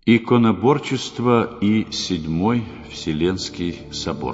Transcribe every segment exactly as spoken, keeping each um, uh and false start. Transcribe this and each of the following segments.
Иконоборчество и Седьмой Вселенский собор.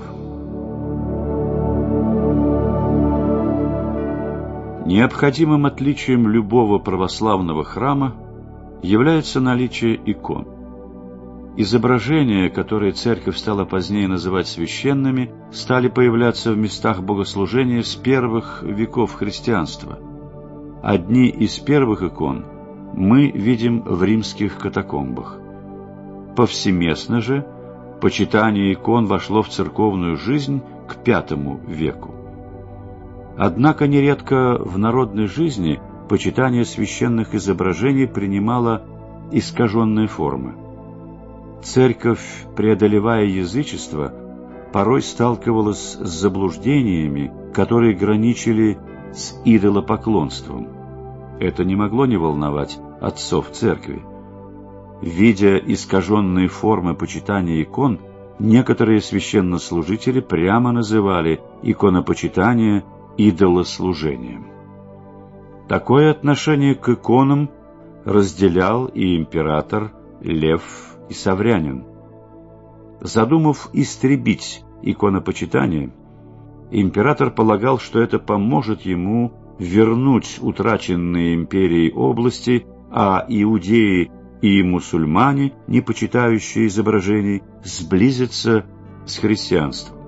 Необходимым отличием любого православного храма является наличие икон. Изображения, которые церковь стала позднее называть священными, стали появляться в местах богослужения с первых веков христианства. Одни из первых икон мы видим в римских катакомбах. Повсеместно же почитание икон вошло в церковную жизнь к пятому веку. Однако нередко в народной жизни почитание священных изображений принимало искаженные формы. Церковь, преодолевая язычество, порой сталкивалась с заблуждениями, которые граничили с идолопоклонством. Это не могло не волновать отцов церкви. Видя искаженные формы почитания икон, некоторые священнослужители прямо называли иконопочитание идолослужением. Такое отношение к иконам разделял и император Лев и Саврянин. Задумав истребить иконопочитание, император полагал, что это поможет ему вернуть утраченные империей области, а иудеи и мусульмане, не почитающие изображений, сблизятся с христианством.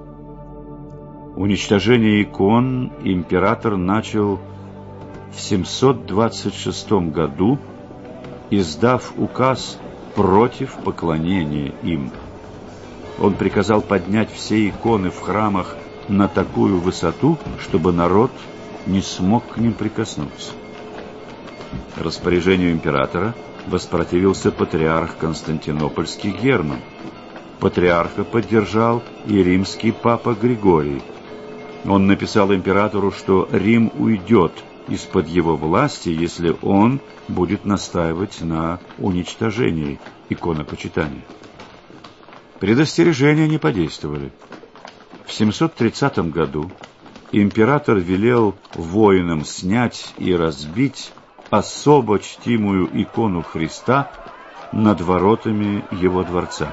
Уничтожение икон император начал в семьсот двадцать шестом году, издав указ против поклонения им. Он приказал поднять все иконы в храмах на такую высоту, чтобы народ не смог к ним прикоснуться. Распоряжению императора воспротивился патриарх Константинопольский Герман. Патриарха поддержал и римский папа Григорий. Он написал императору, что Рим уйдет из-под его власти, если он будет настаивать на уничтожении иконопочитания. Предостережения не подействовали. В семьсот тридцатом году император велел воинам снять и разбить особо чтимую икону Христа над воротами его дворца.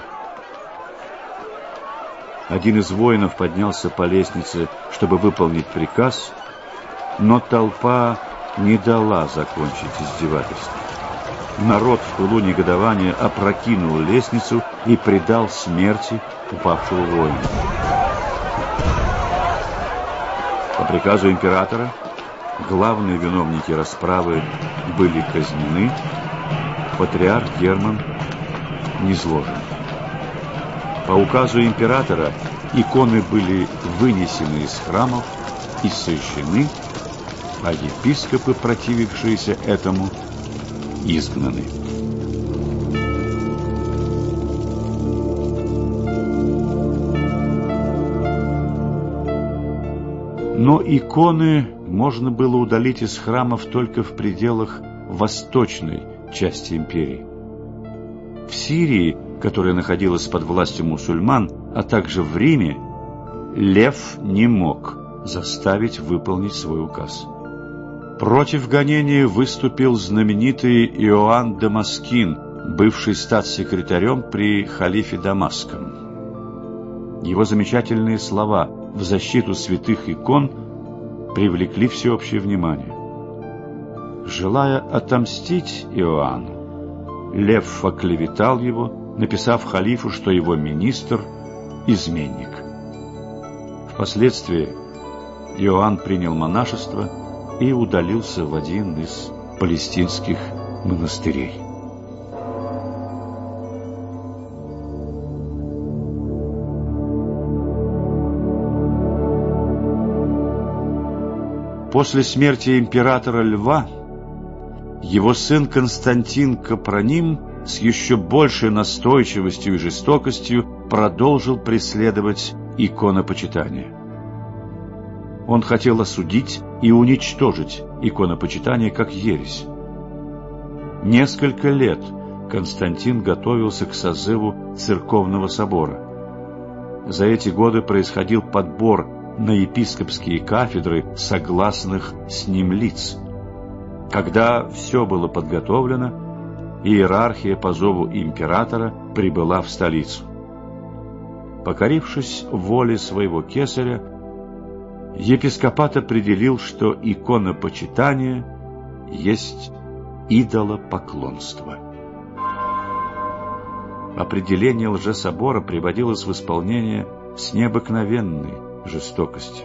Один из воинов поднялся по лестнице, чтобы выполнить приказ, но толпа не дала закончить издевательство. Народ в пылу негодования опрокинул лестницу и предал смерти упавшего воина. По приказу императора главные виновники расправы были казнены, патриарх Герман низложен. По указу императора иконы были вынесены из храмов и сожжены, а епископы, противившиеся этому, изгнаны. Но иконы можно было удалить из храмов только в пределах восточной части империи. В Сирии, которая находилась под властью мусульман, а также в Риме, Лев не мог заставить выполнить свой указ. Против гонения выступил знаменитый Иоанн Дамаскин, бывший статс-секретарем при халифе Дамасском. Его замечательные слова в защиту святых икон привлекли всеобщее внимание. Желая отомстить Иоанну, Лев оклеветал его, написав халифу, что его министр – изменник. Впоследствии Иоанн принял монашество и удалился в один из палестинских монастырей. После смерти императора Льва его сын Константин Капроним с еще большей настойчивостью и жестокостью продолжил преследовать иконопочитание. Он хотел осудить и уничтожить иконопочитание как ересь. Несколько лет Константин готовился к созыву церковного собора. За эти годы происходил подбор на епископские кафедры согласных с ним лиц. Когда все было подготовлено, иерархия по зову императора прибыла в столицу. Покорившись воле своего кесаря, епископат определил, что иконопочитание есть идолопоклонство. Определение лжесобора приводилось в исполнение с необыкновенной жестокостью.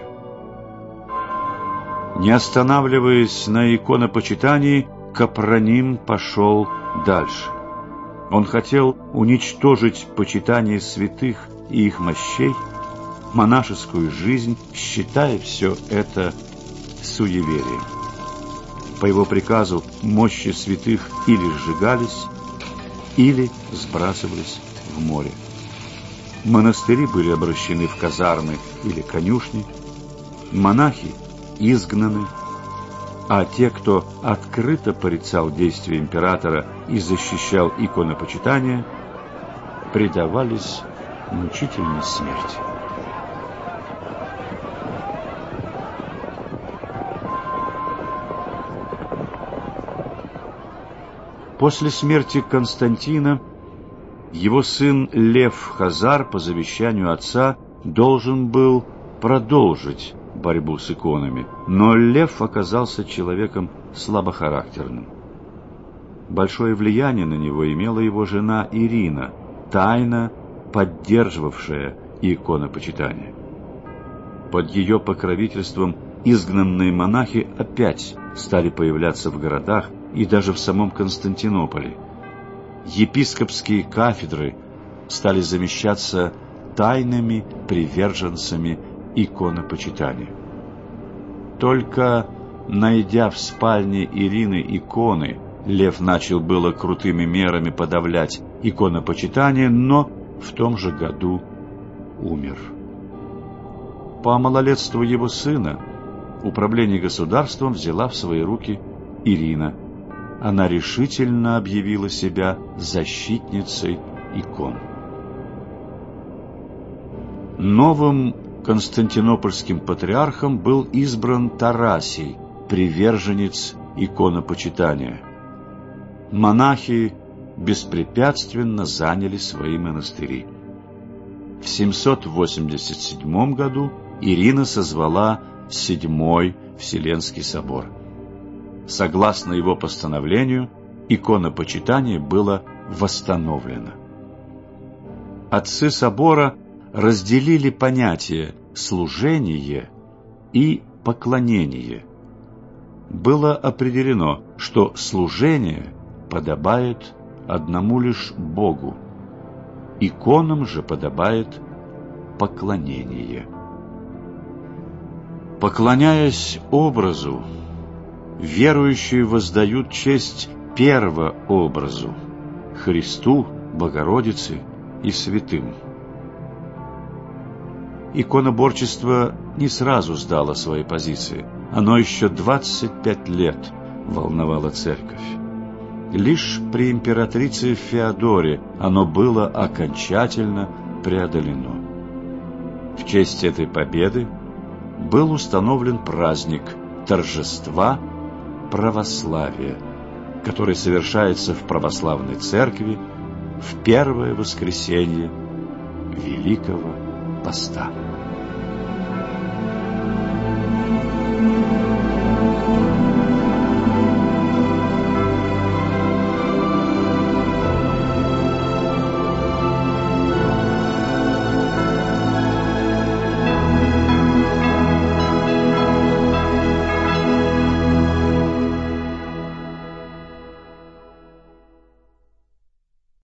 Не останавливаясь на иконопочитании, Капроним пошел дальше. Он хотел уничтожить почитание святых и их мощей, монашескую жизнь, считая все это суеверием. По его приказу мощи святых или сжигались, или сбрасывались в море. Монастыри были обращены в казармы или конюшни, монахи изгнаны, а те, кто открыто порицал действия императора и защищал иконопочитание, предавались мучительной смерти. После смерти Константина его сын Лев Хазар по завещанию отца должен был продолжить борьбу с иконами, но Лев оказался человеком слабохарактерным. Большое влияние на него имела его жена Ирина, тайно поддерживавшая иконопочитание. Под ее покровительством изгнанные монахи опять стали появляться в городах и даже в самом Константинополе. Епископские кафедры стали замещаться тайными приверженцами иконопочитания. Только найдя в спальне Ирины иконы, Лев начал было крутыми мерами подавлять иконопочитание, но в том же году умер. По малолетству его сына управление государством взяла в свои руки Ирина. Она решительно объявила себя защитницей икон. Новым константинопольским патриархом был избран Тарасий, приверженец иконопочитания. Монахи беспрепятственно заняли свои монастыри. В семьсот восемьдесят седьмом году Ирина созвала Седьмой Вселенский собор. Согласно его постановлению, иконопочитание было восстановлено. Отцы собора разделили понятия служение и поклонение. Было определено, что служение подобает одному лишь Богу, иконам же подобает поклонение. Поклоняясь образу, верующие воздают честь первообразу – Христу, Богородице и святым. Иконоборчество не сразу сдало свои позиции. Оно еще двадцать пять лет волновало церковь. Лишь при императрице Феодоре оно было окончательно преодолено. В честь этой победы был установлен праздник торжества православия, который совершается в православной церкви в первое воскресенье Великого Поста.